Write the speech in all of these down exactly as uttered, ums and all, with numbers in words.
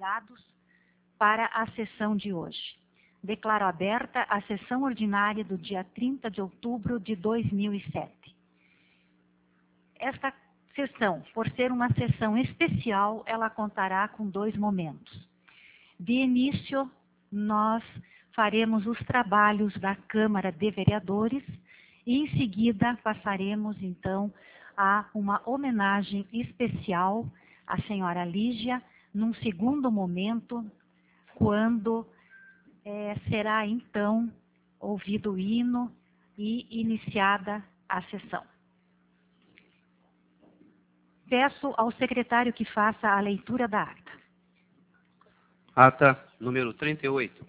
convidados para a sessão de hoje. Declaro aberta a sessão ordinária do dia trinta de outubro de dois mil e sete. Esta sessão, por ser uma sessão especial, ela contará com dois momentos. De início, nós faremos os trabalhos da Câmara de Vereadores e, em seguida, passaremos, então, a uma homenagem especial à senhora Lígia, num segundo momento, quando é, será, então, ouvido o hino e iniciada a sessão. Peço ao secretário que faça a leitura da ata. Ata número trinta e oito.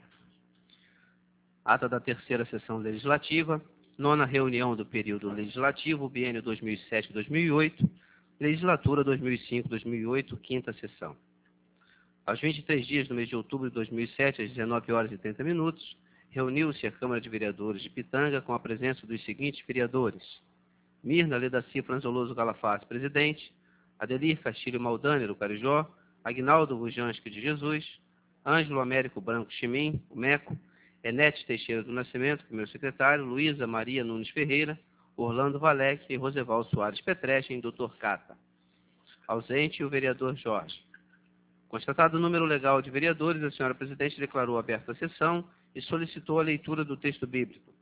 Ata da terceira sessão legislativa, nona reunião do período legislativo, biênio dois mil e sete a dois mil e oito, legislatura dois mil e cinco a dois mil e oito, quinta sessão. Aos vinte e três dias do mês de outubro de dois mil e sete, às dezenove horas e trinta minutos, reuniu-se a Câmara de Vereadores de Pitanga com a presença dos seguintes vereadores: Mirna Ledaci Franzoloso Galafaz, presidente; Adelir Castilho Maldani, do Carijó; Aguinaldo Vujansky de Jesus; Ângelo Américo Branco Chimim, o Meco; Enete Teixeira do Nascimento, primeiro secretário; Luísa Maria Nunes Ferreira; Orlando Valec e Roseval Soares Petrechen, doutor Cata. Ausente o vereador Jorge. Constatado o número legal de vereadores, a senhora presidente declarou aberta a sessão e solicitou a leitura do texto bíblico.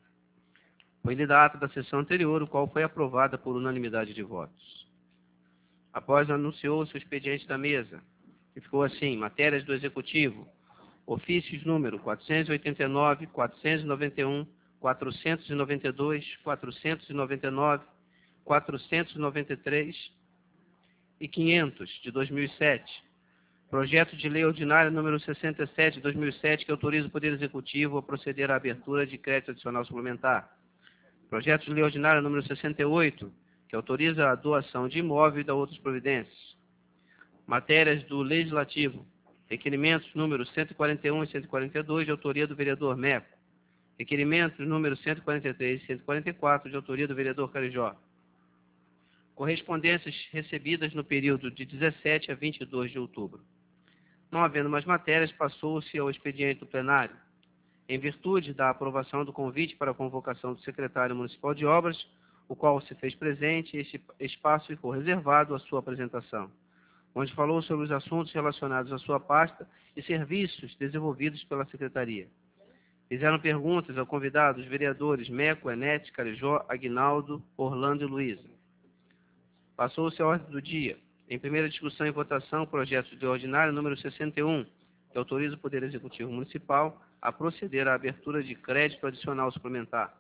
Foi lida a ata da sessão anterior, o qual foi aprovada por unanimidade de votos. Após anunciou-se o expediente da mesa, que ficou assim: matérias do Executivo, ofícios número quatrocentos e oitenta e nove, quatrocentos e noventa e um, quatrocentos e noventa e dois, quatrocentos e noventa e nove, quatrocentos e noventa e três e quinhentos, de dois mil e sete. Projeto de Lei Ordinária número sessenta e sete de dois mil e sete, que autoriza o Poder Executivo a proceder à abertura de crédito adicional suplementar. Projeto de Lei Ordinária número sessenta e oito, que autoriza a doação de imóvel e da outras providências. Matérias do Legislativo. Requerimentos números cento e quarenta e um e cento e quarenta e dois, de autoria do vereador Meco. Requerimentos números cento e quarenta e três e cento e quarenta e quatro, de autoria do vereador Carijó. Correspondências recebidas no período de dezessete a vinte e dois de outubro. Não havendo mais matérias, passou-se ao expediente do plenário. Em virtude da aprovação do convite para a convocação do secretário municipal de obras, o qual se fez presente, este espaço ficou reservado à sua apresentação, onde falou sobre os assuntos relacionados à sua pasta e serviços desenvolvidos pela secretaria. Fizeram perguntas ao convidado os vereadores Meco, Enete, Carijó, Aguinaldo, Orlando e Luísa. Passou-se a ordem do dia. Em primeira discussão e votação, projeto de ordinário número sessenta e um, que autoriza o Poder Executivo Municipal a proceder à abertura de crédito adicional suplementar.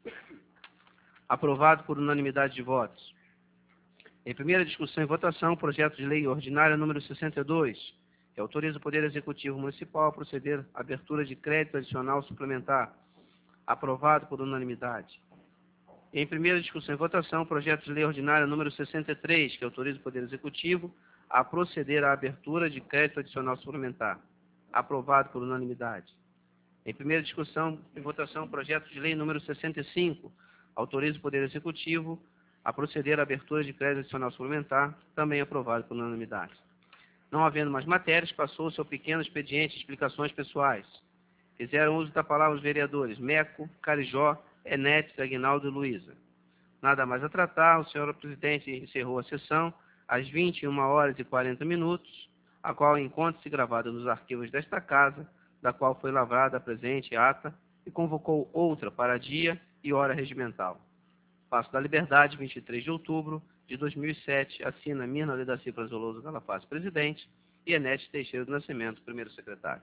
Aprovado por unanimidade de votos. Em primeira discussão e votação, projeto de lei ordinária número sessenta e dois, que autoriza o Poder Executivo Municipal a proceder à abertura de crédito adicional suplementar. Aprovado por unanimidade. Em primeira discussão e votação, projeto de lei ordinária número sessenta e três, que autoriza o Poder Executivo a proceder à abertura de crédito adicional suplementar. Aprovado por unanimidade. Em primeira discussão e votação, projeto de lei número sessenta e cinco, autoriza o Poder Executivo a proceder à abertura de crédito adicional suplementar, também aprovado por unanimidade. Não havendo mais matérias, passou-se ao pequeno expediente de explicações pessoais. Fizeram uso da palavra os vereadores Meco, Carijó, Enete, Aguinaldo e Luísa. Nada mais a tratar, o senhor presidente encerrou a sessão às vinte e uma horas e quarenta minutos, a qual encontra-se gravada nos arquivos desta casa, da qual foi lavrada a presente ata, e convocou outra para dia e hora regimental. Paço da Liberdade, vinte e três de outubro de dois mil e sete, assina Mirna Ledaci Franzoloso Galafaz, presidente, e Enete Teixeira do Nascimento, primeiro secretário.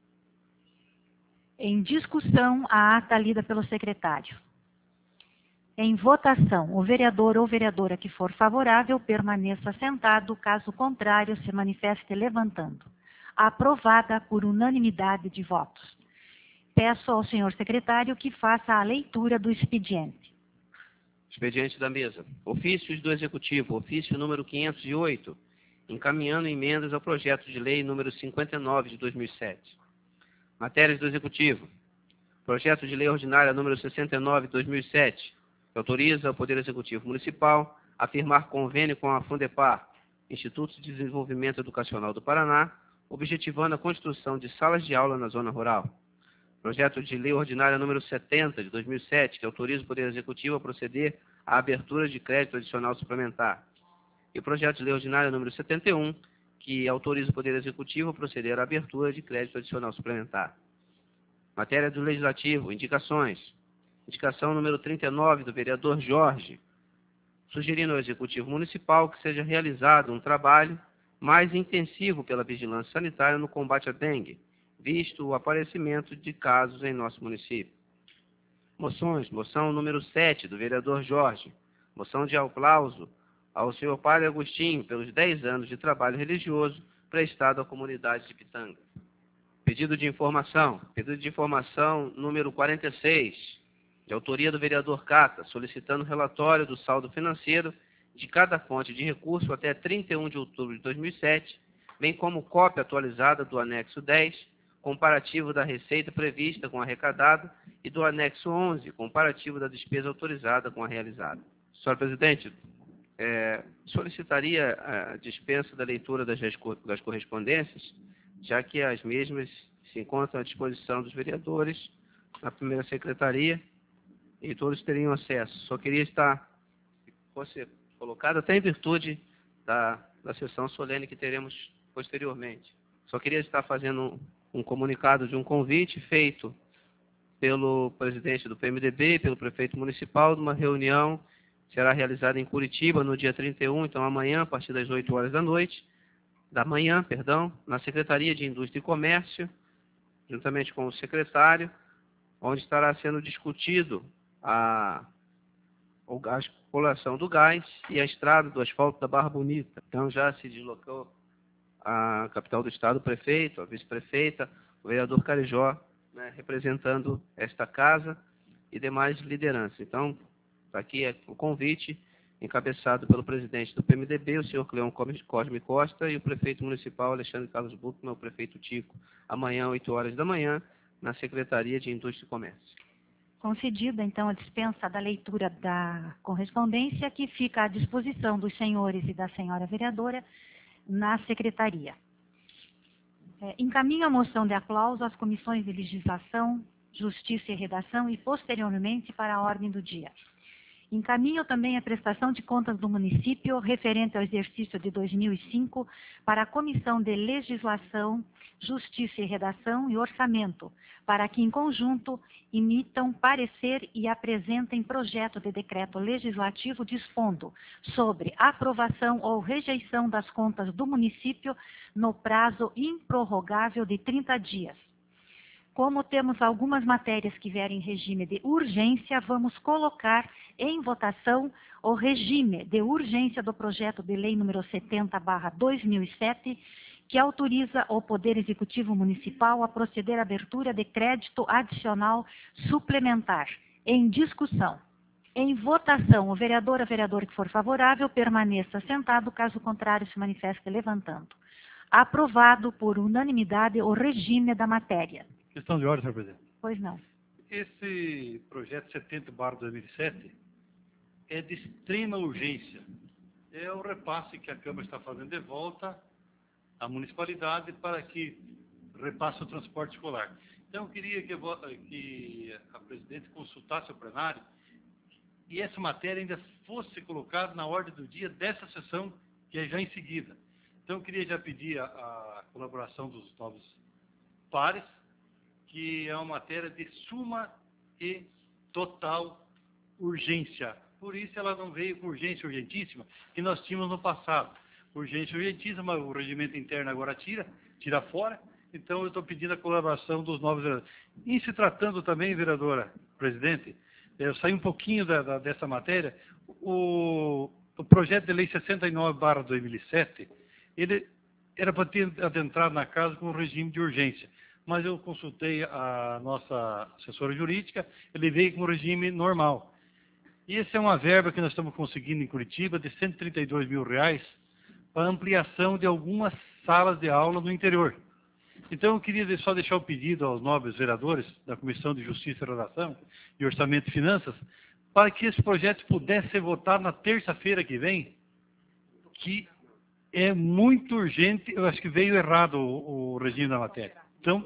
Em discussão, a ata lida pelo secretário. Em votação, o vereador ou vereadora que for favorável permaneça sentado, caso contrário, se manifeste levantando. Aprovada por unanimidade de votos. Peço ao senhor secretário que faça a leitura do expediente. Expediente da mesa. Ofícios do Executivo, ofício número quinhentos e oito, encaminhando emendas ao projeto de lei número cinquenta e nove de dois mil e sete. Matérias do Executivo. Projeto de lei ordinária número sessenta e nove de dois mil e sete, que autoriza o Poder Executivo Municipal a firmar convênio com a Fundepar, Instituto de Desenvolvimento Educacional do Paraná, objetivando a construção de salas de aula na zona rural. Projeto de Lei Ordinária número setenta, de dois mil e sete, que autoriza o Poder Executivo a proceder à abertura de crédito adicional suplementar. E o Projeto de Lei Ordinária número setenta e um, que autoriza o Poder Executivo a proceder à abertura de crédito adicional suplementar. Matéria do Legislativo, indicações. Indicação número trinta e nove, do vereador Jorge, sugerindo ao Executivo Municipal que seja realizado um trabalho mais intensivo pela vigilância sanitária no combate à dengue, visto o aparecimento de casos em nosso município. Moções. Moção número sete, do vereador Jorge. Moção de aplauso ao senhor Padre Agostinho pelos dez anos de trabalho religioso prestado à comunidade de Pitanga. Pedido de informação. Pedido de informação número quarenta e seis, de autoria do vereador Cata, solicitando relatório do saldo financeiro de cada fonte de recurso até trinta e um de outubro de dois mil e sete, bem como cópia atualizada do anexo dez, comparativo da receita prevista com arrecadado, e do anexo onze, comparativo da despesa autorizada com a realizada. Senhor Presidente, é, solicitaria a dispensa da leitura das, das correspondências, já que as mesmas se encontram à disposição dos vereadores na primeira secretaria e todos teriam acesso. Só queria estar, fosse colocado até em virtude da, da sessão solene que teremos posteriormente. Só queria estar fazendo um, um comunicado de um convite feito pelo presidente do P M D B, pelo prefeito municipal, de uma reunião que será realizada em Curitiba no dia trinta e um, então amanhã, a partir das oito horas da noite, da manhã, perdão, na Secretaria de Indústria e Comércio, juntamente com o secretário, onde estará sendo discutido a, a exploração do gás e a estrada do asfalto da Barra Bonita. Então já se deslocou a capital do estado, o prefeito, a vice-prefeita, o vereador Carijó, né, representando esta casa e demais lideranças. Então, aqui é o convite, encabeçado pelo presidente do P M D B, o senhor Cleon Cosme Costa, e o prefeito municipal Alexandre Carlos Buchmann, o prefeito Tico, amanhã, oito horas da manhã, na Secretaria de Indústria e Comércio. Concedida, então, a dispensa da leitura da correspondência, que fica à disposição dos senhores e da senhora vereadora na Secretaria. É, encaminho a moção de aplauso às comissões de legislação, justiça e redação e, posteriormente, para a ordem do dia. Encaminho também a prestação de contas do município referente ao exercício de dois mil e cinco para a Comissão de Legislação, Justiça e Redação e Orçamento, para que, em conjunto, emitam parecer e apresentem projeto de decreto legislativo dispondo sobre aprovação ou rejeição das contas do município no prazo improrrogável de trinta dias. Como temos algumas matérias que vierem em regime de urgência, vamos colocar em votação o regime de urgência do projeto de lei número setenta barra dois mil e sete, que autoriza o Poder Executivo Municipal a proceder à abertura de crédito adicional suplementar. Em discussão. Em votação, o vereador ou vereador que for favorável permaneça sentado, caso contrário se manifeste levantando. Aprovado por unanimidade o regime da matéria. Questão de ordem, senhor presidente. Pois não. Esse projeto setenta barra dois mil e sete é de extrema urgência. É o repasse que a Câmara está fazendo de volta à municipalidade para que repasse o transporte escolar. Então, eu queria que, eu, que a presidente consultasse o plenário e essa matéria ainda fosse colocada na ordem do dia dessa sessão, que é já em seguida. Então, eu queria já pedir a, a colaboração dos novos pares, que é uma matéria de suma e total urgência. Por isso ela não veio com urgência urgentíssima, que nós tínhamos no passado. Urgência urgentíssima, o regimento interno agora tira, tira fora. Então eu estou pedindo a colaboração dos novos vereadores. E se tratando também, vereadora, presidente, eu saí um pouquinho da, da, dessa matéria, o, o projeto de lei sessenta e nove barra dois mil e sete, ele era para ter adentrado na casa com um regime de urgência. Mas eu consultei a nossa assessora jurídica, ele veio com o regime normal. E essa é uma verba que nós estamos conseguindo em Curitiba, de cento e trinta e dois mil reais, para ampliação de algumas salas de aula no interior. Então, eu queria só deixar o pedido aos nobres vereadores da Comissão de Justiça e Redação e Orçamento e Finanças, para que esse projeto pudesse ser votado na terça-feira que vem, que é muito urgente. Eu acho que veio errado o regime da matéria. Então,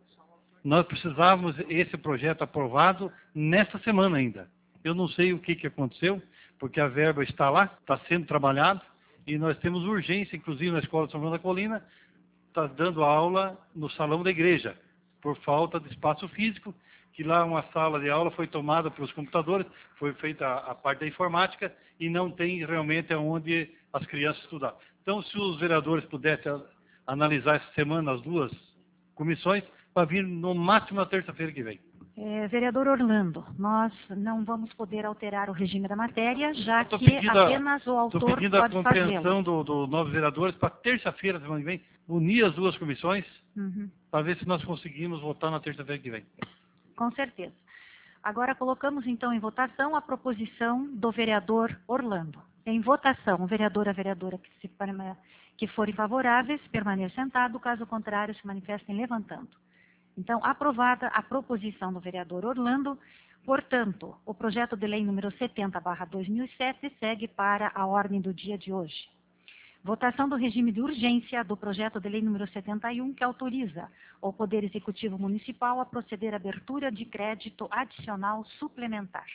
nós precisávamos esse projeto aprovado nesta semana ainda. Eu não sei o que, que aconteceu, porque a verba está lá, está sendo trabalhado, e nós temos urgência, inclusive na Escola de São João da Colina, está dando aula no salão da igreja, por falta de espaço físico, que lá uma sala de aula foi tomada pelos computadores, foi feita a, a parte da informática, e não tem realmente onde as crianças estudar. Então, se os vereadores pudessem a, analisar essa semana as duas comissões, para vir no máximo na terça-feira que vem. É, vereador Orlando, nós não vamos poder alterar o regime da matéria, já que pedindo apenas a, o autor pode fazê-lo. Estou pedindo a compreensão dos do novos vereadores para terça-feira, semana que vem, unir as duas comissões, uhum. para ver se nós conseguimos votar na terça-feira que vem. Com certeza. Agora colocamos então em votação a proposição do vereador Orlando. Em votação, o vereador e a vereadora que, se, que forem favoráveis, permaneçam sentados, caso contrário, se manifestem levantando. Então, aprovada a proposição do vereador Orlando, portanto, o projeto de lei número setenta barra dois mil e sete segue para a ordem do dia de hoje. Votação do regime de urgência do projeto de lei número setenta e um, que autoriza o Poder Executivo Municipal a proceder à abertura de crédito adicional suplementar.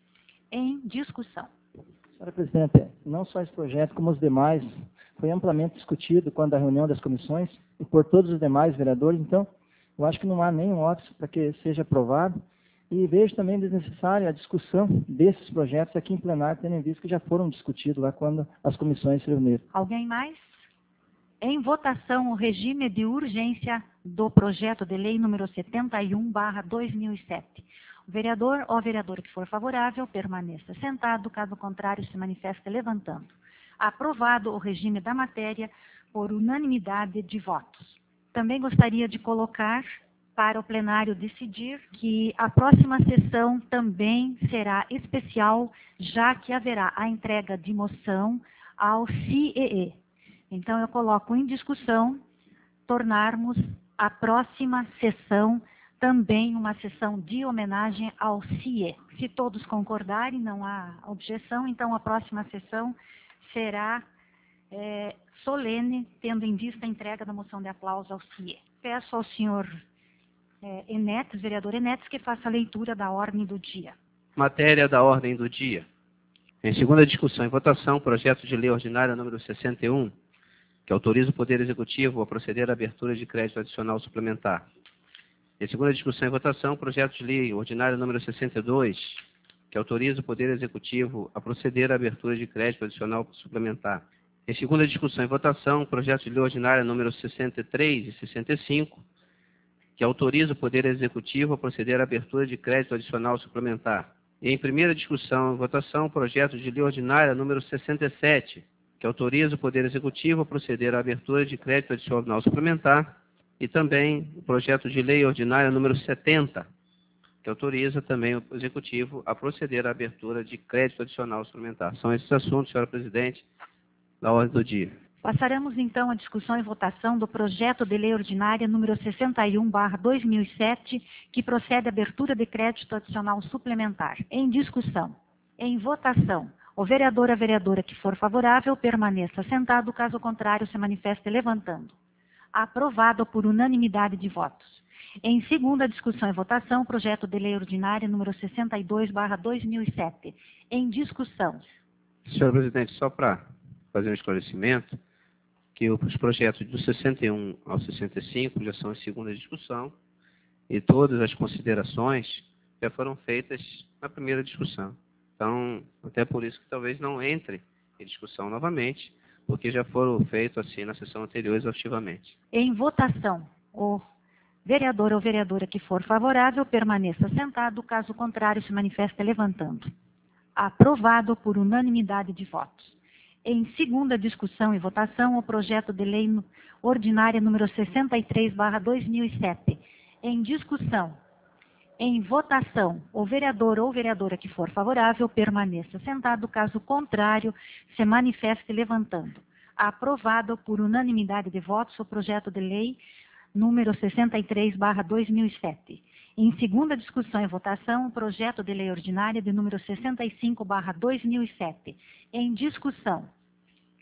Em discussão. Senhora Presidente, não só esse projeto, como os demais, foi amplamente discutido quando a reunião das comissões e por todos os demais vereadores, então, eu acho que não há nenhum óbice para que seja aprovado e vejo também desnecessária a discussão desses projetos aqui em plenário, tendo em vista que já foram discutidos lá quando as comissões se reuniram. Alguém mais? Em votação, o regime de urgência do projeto de lei número setenta e um barra dois mil e sete. O vereador ou a vereadora que for favorável permaneça sentado, caso contrário se manifeste levantando. Aprovado o regime da matéria por unanimidade de votos. Também gostaria de colocar para o plenário decidir que a próxima sessão também será especial, já que haverá a entrega de moção ao C I E E. Então, eu coloco em discussão tornarmos a próxima sessão também uma sessão de homenagem ao C I E. Se todos concordarem, não há objeção, então a próxima sessão será é, solene, tendo em vista a entrega da moção de aplauso ao C I E. Peço ao senhor é, Enetes, vereador Enetes, que faça a leitura da ordem do dia. Matéria da ordem do dia. Em segunda discussão e votação, projeto de lei ordinária número sessenta e um, que autoriza o Poder Executivo a proceder à abertura de crédito adicional suplementar. Em segunda discussão e votação, projeto de lei ordinária número sessenta e dois, que autoriza o Poder Executivo a proceder à abertura de crédito adicional suplementar. Em segunda discussão e votação, projeto de lei ordinária número sessenta e três e sessenta e cinco, que autoriza o Poder Executivo a proceder à abertura de crédito adicional suplementar. E em primeira discussão e votação, projeto de lei ordinária número sessenta e sete, que autoriza o Poder Executivo a proceder à abertura de crédito adicional suplementar, e também o projeto de lei ordinária número setenta, que autoriza também o Executivo a proceder à abertura de crédito adicional suplementar. São esses assuntos, senhora Presidente, da ordem do dia. Passaremos então à discussão e votação do projeto de lei ordinária número sessenta e um barra dois mil e sete, que procede à abertura de crédito adicional suplementar. Em discussão. Em votação. O vereador ou a vereadora que for favorável permaneça sentado, caso contrário se manifeste levantando. Aprovado por unanimidade de votos. Em segunda discussão e votação, projeto de lei ordinária número sessenta e dois barra dois mil e sete. Em discussão. Senhor Presidente, só para fazer um esclarecimento, que os projetos do sessenta e um ao sessenta e cinco já são em segunda discussão e todas as considerações já foram feitas na primeira discussão. Então, até por isso que talvez não entre em discussão novamente, porque já foram feitos assim na sessão anterior exaustivamente. Em votação, o vereador ou vereadora que for favorável permaneça sentado, caso contrário se manifeste levantando. Aprovado por unanimidade de votos. Em segunda discussão e votação, o projeto de lei ordinária número sessenta e três barra dois mil e sete. Em discussão. Em votação, o vereador ou vereadora que for favorável permaneça sentado, caso contrário, se manifeste levantando. Aprovado por unanimidade de votos o projeto de lei número sessenta e três barra dois mil e sete. Em segunda discussão e votação, o projeto de lei ordinária de número sessenta e cinco barra dois mil e sete. Em discussão.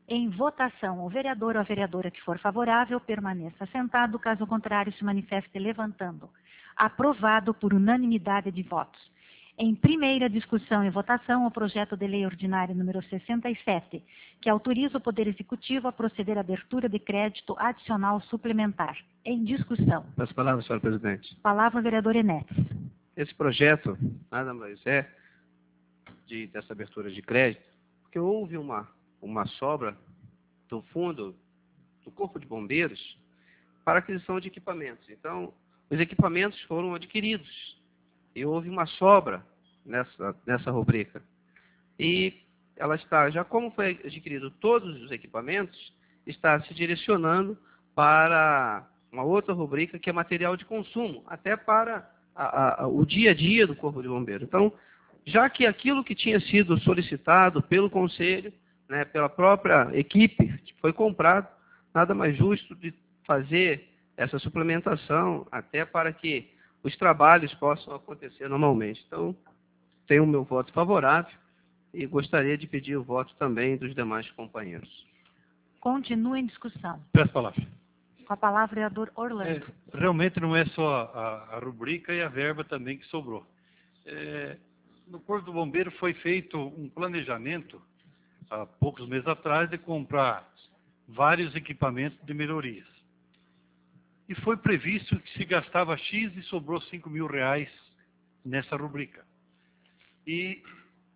Em votação, o vereador ou a vereadora que for favorável permaneça sentado, caso contrário se manifeste levantando. Aprovado por unanimidade de votos. Em primeira discussão e votação, o projeto de lei ordinária número sessenta e sete, que autoriza o Poder Executivo a proceder à abertura de crédito adicional suplementar. Em discussão. Peço a palavra, senhora presidente. Palavra ao vereador Enéas. Esse projeto nada mais é de, dessa abertura de crédito, porque houve uma, uma sobra do fundo do Corpo de Bombeiros para aquisição de equipamentos. Então, os equipamentos foram adquiridos e houve uma sobra nessa, nessa rubrica. E ela está, já como foi adquirido todos os equipamentos, está se direcionando para uma outra rubrica que é material de consumo, até para a, a, o dia a dia do Corpo de Bombeiros. Então, já que aquilo que tinha sido solicitado pelo Conselho, né, pela própria equipe, foi comprado, nada mais justo de fazer essa suplementação, até para que os trabalhos possam acontecer normalmente. Então, tenho o meu voto favorável e gostaria de pedir o voto também dos demais companheiros. Continua em discussão. Peço a palavra. Com a palavra, o vereador Orlando. É, realmente não é só a, a rubrica e a verba também que sobrou. É, no Corpo do Bombeiro foi feito um planejamento, há poucos meses atrás, de comprar vários equipamentos de melhorias. E foi previsto que se gastava X e sobrou cinco mil reais nessa rubrica. E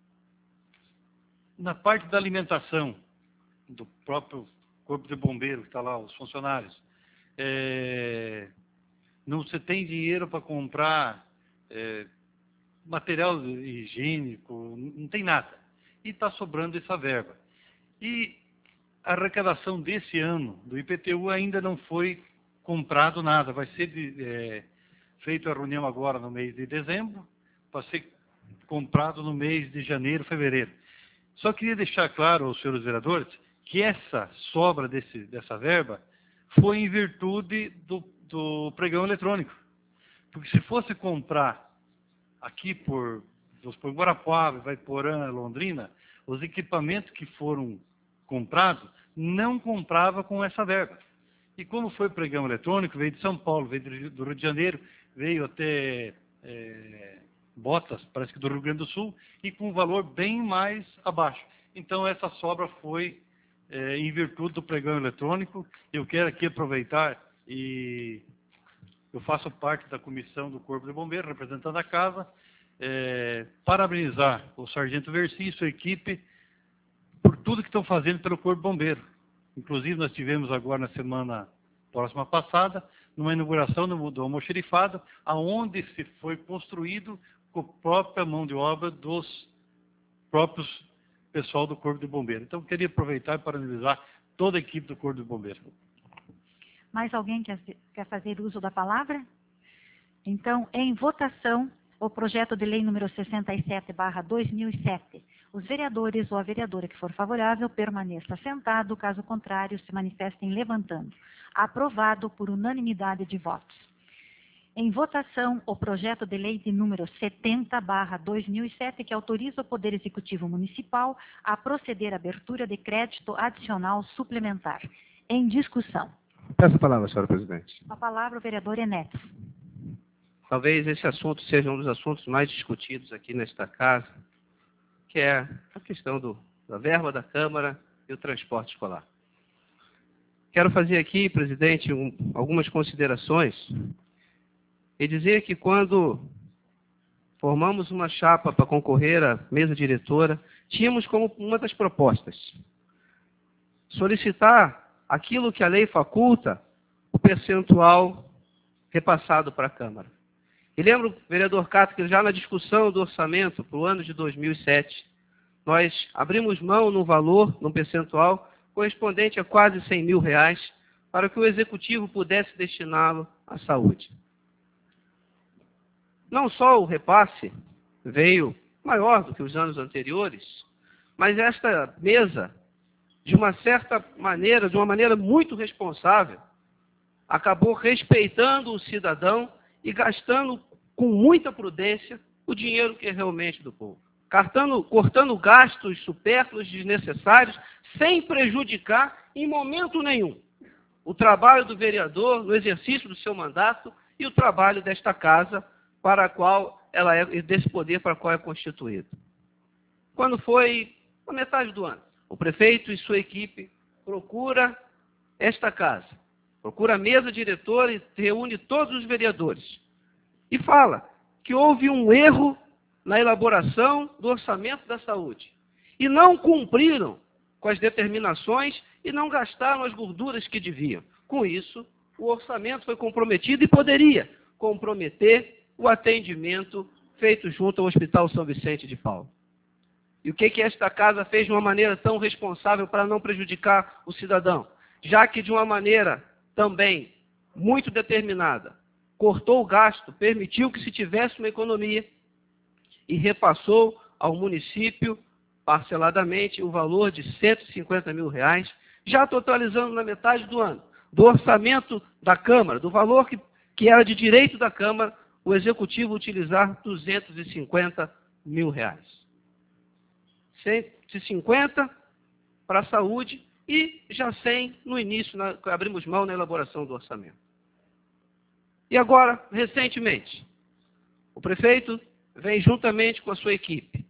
na parte da alimentação do próprio Corpo de Bombeiro, que está lá, os funcionários, é, não se tem dinheiro para comprar é, material higiênico, não tem nada. E está sobrando essa verba. E a arrecadação desse ano do I P T U ainda não foi comprado nada. Vai ser de, é, feito a reunião agora no mês de dezembro, para ser comprado no mês de janeiro, fevereiro. Só queria deixar claro aos senhores vereadores que essa sobra desse, dessa verba foi em virtude do, do pregão eletrônico. Porque se fosse comprar aqui por, por Guarapuava, Vaiporã, Londrina, os equipamentos que foram comprados não comprava com essa verba. E como foi pregão eletrônico, veio de São Paulo, veio do Rio de Janeiro, veio até é, Botas, parece que do Rio Grande do Sul, e com um valor bem mais abaixo. Então essa sobra foi é, em virtude do pregão eletrônico. Eu quero aqui aproveitar e eu faço parte da comissão do Corpo de Bombeiros, representando a casa, é, parabenizar o Sargento Versi e sua equipe por tudo que estão fazendo pelo Corpo de Bombeiro. Inclusive, nós tivemos agora na semana próxima passada, numa inauguração do, do almoxerifado, aonde se foi construído com a própria mão de obra dos próprios pessoal do Corpo de Bombeiro. Então, eu queria aproveitar e parabenizar toda a equipe do Corpo de Bombeiro. Mais alguém quer, quer fazer uso da palavra? Então, em votação, o projeto de lei número sessenta e sete barra dois mil e sete. Os vereadores ou a vereadora que for favorável permaneça sentado, caso contrário se manifestem levantando. Aprovado por unanimidade de votos. Em votação, o projeto de lei de número setenta barra dois mil e sete, que autoriza o Poder Executivo Municipal a proceder à abertura de crédito adicional suplementar. Em discussão. Peço a palavra, senhora presidente. A palavra o vereador Enéas. Talvez esse assunto seja um dos assuntos mais discutidos aqui nesta casa, que é a questão do, da verba da Câmara e o transporte escolar. Quero fazer aqui, presidente, um, algumas considerações e dizer que quando formamos uma chapa para concorrer à mesa diretora, tínhamos como uma das propostas solicitar aquilo que a lei faculta, o percentual repassado para a Câmara. E lembro, vereador Cato, que já na discussão do orçamento para o ano de dois mil e sete, nós abrimos mão num valor, num percentual, correspondente a quase cem mil reais, para que o Executivo pudesse destiná-lo à saúde. Não só o repasse veio maior do que os anos anteriores, mas esta mesa, de uma certa maneira, de uma maneira muito responsável, acabou respeitando o cidadão e gastando com muita prudência o dinheiro que é realmente do povo. cortando, cortando gastos supérfluos, desnecessários, sem prejudicar em momento nenhum o trabalho do vereador no exercício do seu mandato e o trabalho desta casa para a qual ela é, desse poder para o qual é constituído. Quando foi a metade do ano, o prefeito e sua equipe procura esta casa, procura a mesa diretora e reúne todos os vereadores e fala que houve um erro na elaboração do orçamento da saúde e não cumpriram com as determinações e não gastaram as gorduras que deviam. Com isso, o orçamento foi comprometido e poderia comprometer o atendimento feito junto ao Hospital São Vicente de Paulo. E o que, que esta casa fez de uma maneira tão responsável para não prejudicar o cidadão? Já que de uma maneira também muito determinada, cortou o gasto, permitiu que se tivesse uma economia e repassou ao município, parceladamente, o valor de cento e cinquenta mil reais, já totalizando na metade do ano, do orçamento da Câmara, do valor que, que era de direito da Câmara, o Executivo utilizar duzentos e cinquenta mil reais. cento e cinquenta para a saúde e já cem no início, na, abrimos mão na elaboração do orçamento. E agora, recentemente, o prefeito vem juntamente com a sua equipe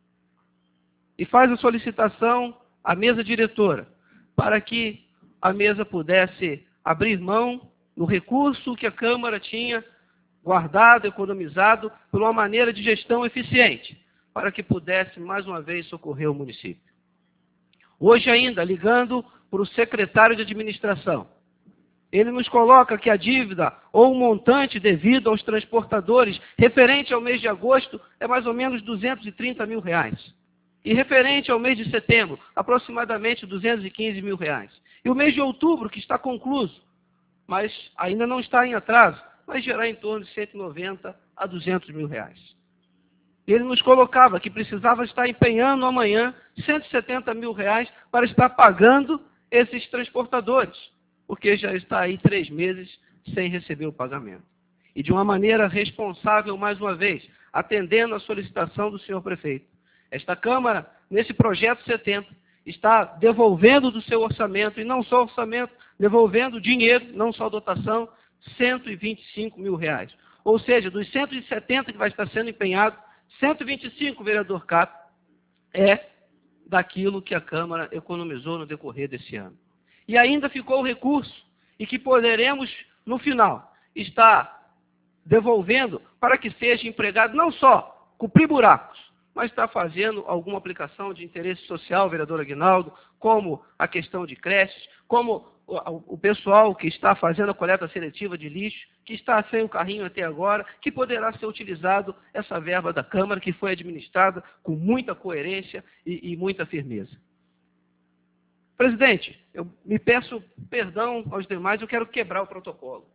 e faz a solicitação à mesa diretora para que a mesa pudesse abrir mão no recurso que a Câmara tinha guardado, economizado, por uma maneira de gestão eficiente, para que pudesse, mais uma vez, socorrer o município. Hoje ainda, ligando para o secretário de administração, ele nos coloca que a dívida ou o montante devido aos transportadores referente ao mês de agosto é mais ou menos duzentos e trinta mil reais. E referente ao mês de setembro, aproximadamente duzentos e quinze mil reais. E o mês de outubro, que está concluso, mas ainda não está em atraso, vai gerar em torno de cento e noventa a duzentos mil reais. Ele nos colocava que precisava estar empenhando amanhã cento e setenta mil reais para estar pagando esses transportadores, porque já está aí três meses sem receber o pagamento. E de uma maneira responsável, mais uma vez, atendendo à solicitação do senhor prefeito, esta Câmara, nesse projeto setenta, está devolvendo do seu orçamento, e não só orçamento, devolvendo dinheiro, não só dotação, cento e vinte e cinco mil reais. Ou seja, dos cento e setenta que vai estar sendo empenhado, cento e vinte e cinco, vereador Cato, é daquilo que a Câmara economizou no decorrer desse ano. E ainda ficou o recurso, e que poderemos, no final, estar devolvendo para que seja empregado não só cumprir buracos, mas está fazendo alguma aplicação de interesse social, vereador Aguinaldo, como a questão de creches, como o, o pessoal que está fazendo a coleta seletiva de lixo, que está sem o carrinho até agora, que poderá ser utilizado essa verba da Câmara, que foi administrada com muita coerência e, e muita firmeza. Presidente, eu me peço perdão aos demais, eu quero quebrar o protocolo.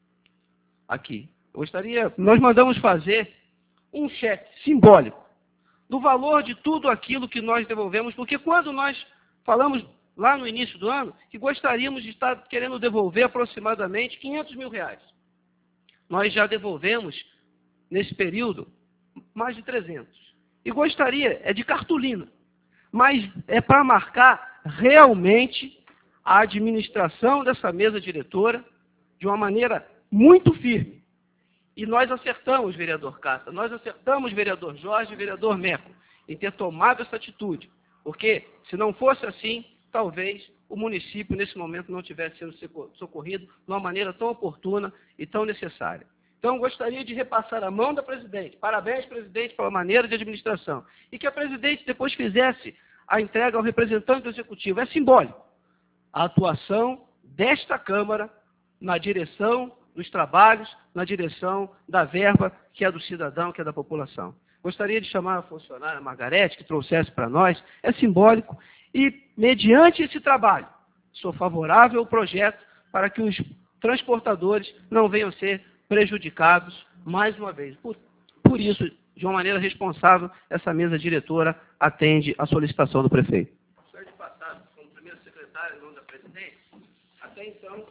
Aqui. Eu gostaria, nós mandamos fazer um cheque simbólico do valor de tudo aquilo que nós devolvemos, porque quando nós falamos lá no início do ano que gostaríamos de estar querendo devolver aproximadamente quinhentos mil reais. Nós já devolvemos, nesse período, mais de trezentos. E gostaria, é de cartolina, mas é para marcar realmente a administração dessa mesa diretora de uma maneira muito firme. E nós acertamos, vereador Cata, nós acertamos, vereador Jorge e vereador Meco, em ter tomado essa atitude. Porque, se não fosse assim, talvez o município, nesse momento, não tivesse sendo socorrido de uma maneira tão oportuna e tão necessária. Então, gostaria de repassar a mão da presidente. Parabéns, presidente, pela maneira de administração. E que a presidente depois fizesse a entrega ao representante do Executivo. É simbólico a atuação desta Câmara na direção dos trabalhos, na direção da verba que é do cidadão, que é da população. Gostaria de chamar a funcionária Margarete, que trouxesse para nós, é simbólico, e, mediante esse trabalho, sou favorável ao projeto para que os transportadores não venham a ser prejudicados mais uma vez. Por, por isso, de uma maneira responsável, essa mesa diretora atende à solicitação do prefeito. Gostaria de passar, como primeiro secretário, em nome da presidente, até então,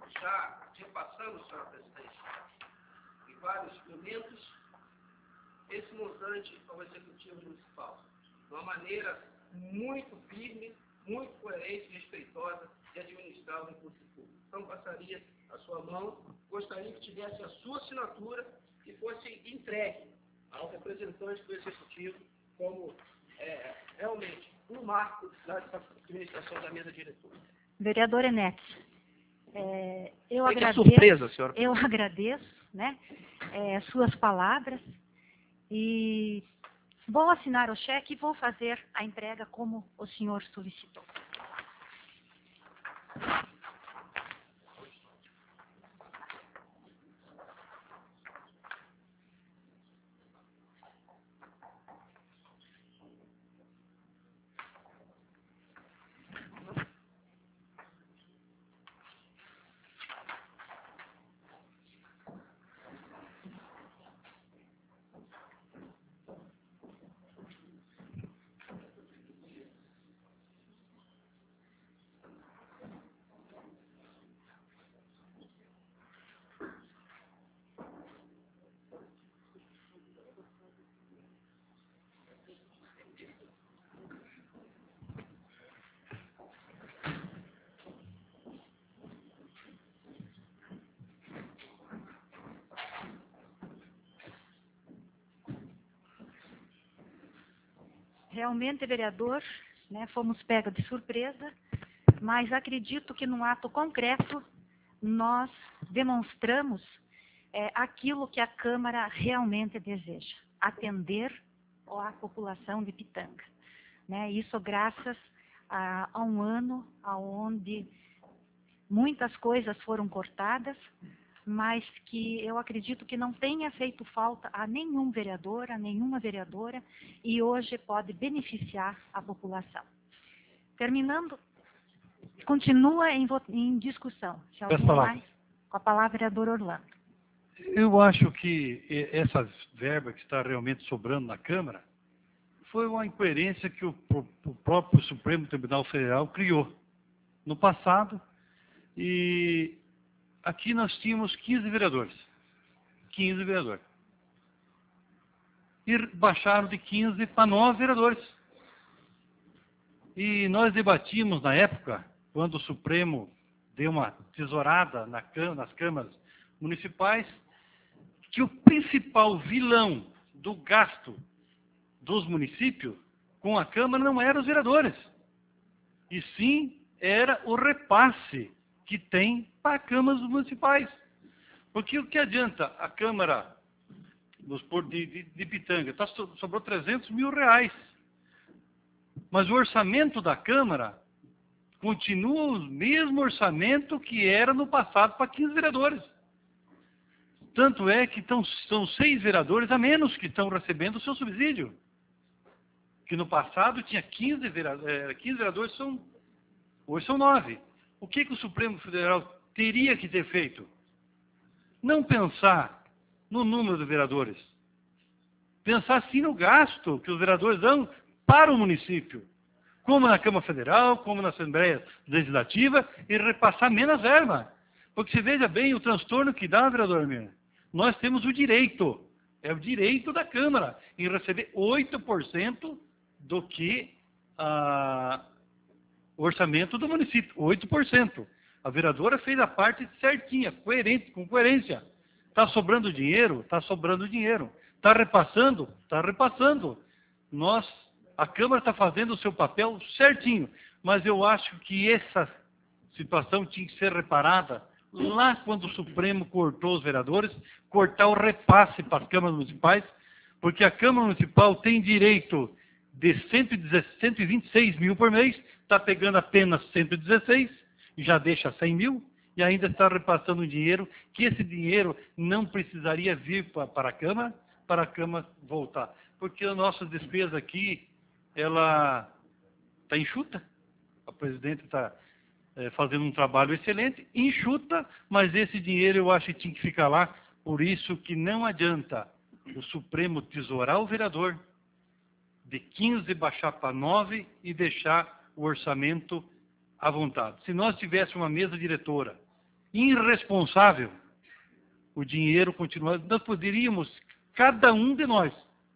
já repassamos, senhora presidente, em vários momentos, esse montante ao Executivo Municipal, de uma maneira muito firme, muito coerente e respeitosa de administrar o recurso público. Então, passaria a sua mão, gostaria que tivesse a sua assinatura e fosse entregue ao representante do Executivo como é, realmente um marco da administração da mesa diretora. Vereador Enéas, é, eu, Foi que é agradeço, surpresa, senhora. eu agradeço né, é, suas palavras e vou assinar o cheque e vou fazer a entrega como o senhor solicitou. Realmente, vereador, né, fomos pegos de surpresa, mas acredito que num ato concreto nós demonstramos é, aquilo que a Câmara realmente deseja, atender a população de Pitanga. Né, isso graças a, a um ano onde muitas coisas foram cortadas, mas que eu acredito que não tenha feito falta a nenhum vereador, a nenhuma vereadora, e hoje pode beneficiar a população. Terminando, continua em, em discussão. Se alguém mais, com a palavra, vereador Orlando. Eu acho que essa verba que está realmente sobrando na Câmara foi uma incoerência que o, o próprio Supremo Tribunal Federal criou no passado, e aqui nós tínhamos quinze vereadores. quinze vereadores. E baixaram de quinze para nove vereadores. E nós debatimos na época, quando o Supremo deu uma tesourada na, nas câmaras municipais, que o principal vilão do gasto dos municípios com a Câmara não eram os vereadores, e sim era o repasse que tem para câmaras municipais. Porque o que adianta a Câmara de, de, de Pitanga? Tá, sobrou trezentos mil reais. Mas o orçamento da Câmara continua o mesmo orçamento que era no passado para quinze vereadores. Tanto é que tão, são seis vereadores a menos que estão recebendo o seu subsídio. Que no passado tinha quinze vereadores, quinze vereadores, são, hoje são nove. O que, que o Supremo Federal teria que ter feito? Não pensar no número de vereadores. Pensar sim no gasto que os vereadores dão para o município. Como na Câmara Federal, como na Assembleia Legislativa, e repassar menos verba. Porque você veja bem o transtorno que dá, vereador Mir. Nós temos o direito, é o direito da Câmara, em receber oito por cento do que a... o orçamento do município, oito por cento. A vereadora fez a parte certinha, coerente, com coerência. Está sobrando dinheiro? Está sobrando dinheiro. Está repassando? Está repassando. Nós, a Câmara está fazendo o seu papel certinho, mas eu acho que essa situação tinha que ser reparada lá quando o Supremo cortou os vereadores, cortar o repasse para as câmaras municipais, porque a Câmara Municipal tem direito de cento e vinte e seis mil por mês, está pegando apenas cento e dezesseis, já deixa cem mil, e ainda está repassando dinheiro, que esse dinheiro não precisaria vir para, para a Câmara, para a Câmara voltar. Porque a nossa despesa aqui, ela está enxuta. A presidente está é, fazendo um trabalho excelente, enxuta, mas esse dinheiro eu acho que tinha que ficar lá, por isso que não adianta o Supremo tesourar o vereador, de quinze baixar para nove e deixar o orçamento à vontade. Se nós tivéssemos uma mesa diretora irresponsável, o dinheiro continuaria, nós poderíamos, cada um de nós,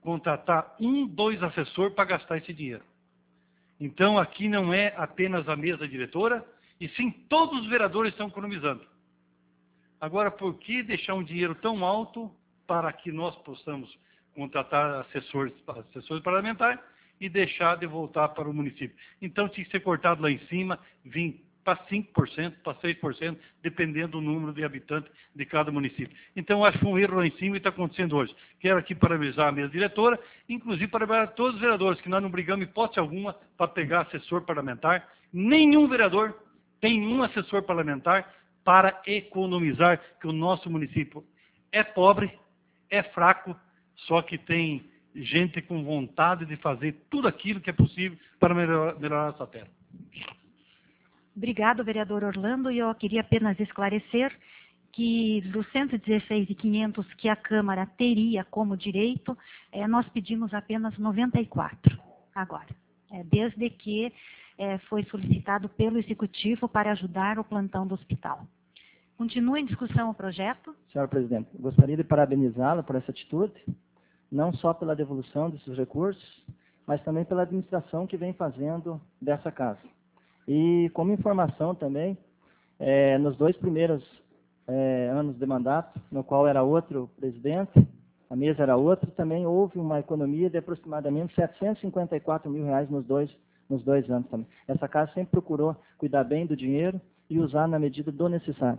contratar um, dois assessores para gastar esse dinheiro. Então, aqui não é apenas a mesa diretora, e sim todos os vereadores estão economizando. Agora, por que deixar um dinheiro tão alto para que nós possamos contratar assessores, assessores parlamentares e deixar de voltar para o município? Então, tinha que ser cortado lá em cima, vir para cinco por cento, para seis por cento, dependendo do número de habitantes de cada município. Então, acho que foi um erro lá em cima e está acontecendo hoje. Quero aqui parabenizar a mesa diretora, inclusive parabenizar todos os vereadores, que nós não brigamos hipótese alguma para pegar assessor parlamentar. Nenhum vereador tem um assessor parlamentar para economizar, que o nosso município é pobre, é fraco, só que tem gente com vontade de fazer tudo aquilo que é possível para melhorar, melhorar essa terra. Obrigado, vereador Orlando. E eu queria apenas esclarecer que dos cento e dezesseis mil e quinhentos que a Câmara teria como direito, eh, nós pedimos apenas noventa e quatro agora, eh, desde que eh, foi solicitado pelo Executivo para ajudar o plantão do hospital. Continua em discussão o projeto. Senhora Presidente, gostaria de parabenizá-la por essa atitude, não só pela devolução desses recursos, mas também pela administração que vem fazendo dessa casa. E como informação também, é, nos dois primeiros é, anos de mandato, no qual era outro presidente, a mesa era outra, também houve uma economia de aproximadamente setecentos e cinquenta e quatro mil reais nos dois, nos dois anos também. Essa casa sempre procurou cuidar bem do dinheiro e usar na medida do necessário.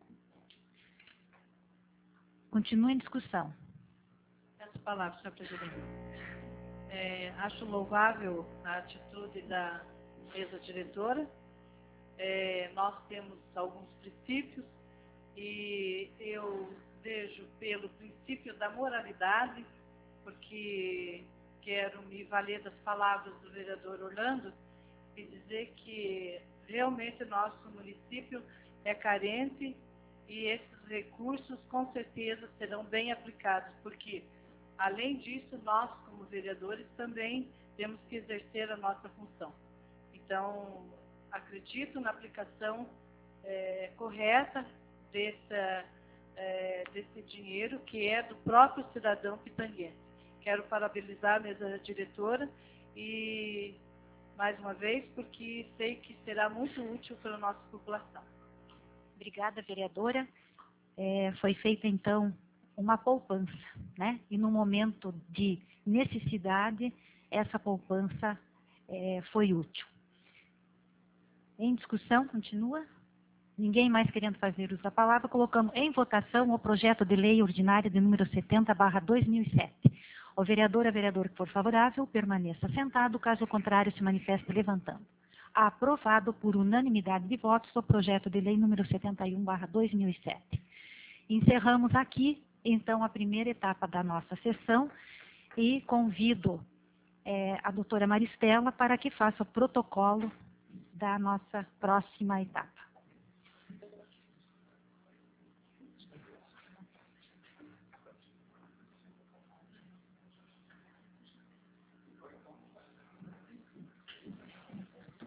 Continua em discussão. Peço a palavra, senhor presidente. É, acho louvável a atitude da mesa diretora. É, nós temos alguns princípios e eu vejo pelo princípio da moralidade, porque quero me valer das palavras do vereador Orlando e dizer que realmente nosso município é carente e esses recursos com certeza serão bem aplicados, porque além disso nós como vereadores também temos que exercer a nossa função. Então, acredito na aplicação é, correta desse, é, desse dinheiro, que é do próprio cidadão pitanguense. Quero parabenizar a mesa diretora e, mais uma vez, porque sei que será muito útil para a nossa população. Obrigada, vereadora. É, foi feita, então, uma poupança, né? E no momento de necessidade, essa poupança é, foi útil. Em discussão, continua? Ninguém mais querendo fazer uso da palavra, colocamos em votação o projeto de lei ordinária de número setenta barra dois mil e sete. O vereador a vereador que for favorável, permaneça sentado, caso contrário, se manifeste levantando. Aprovado por unanimidade de votos o projeto de lei número setenta e um barra dois mil e sete. Encerramos aqui, então, a primeira etapa da nossa sessão e convido é, a doutora Maristela para que faça o protocolo da nossa próxima etapa.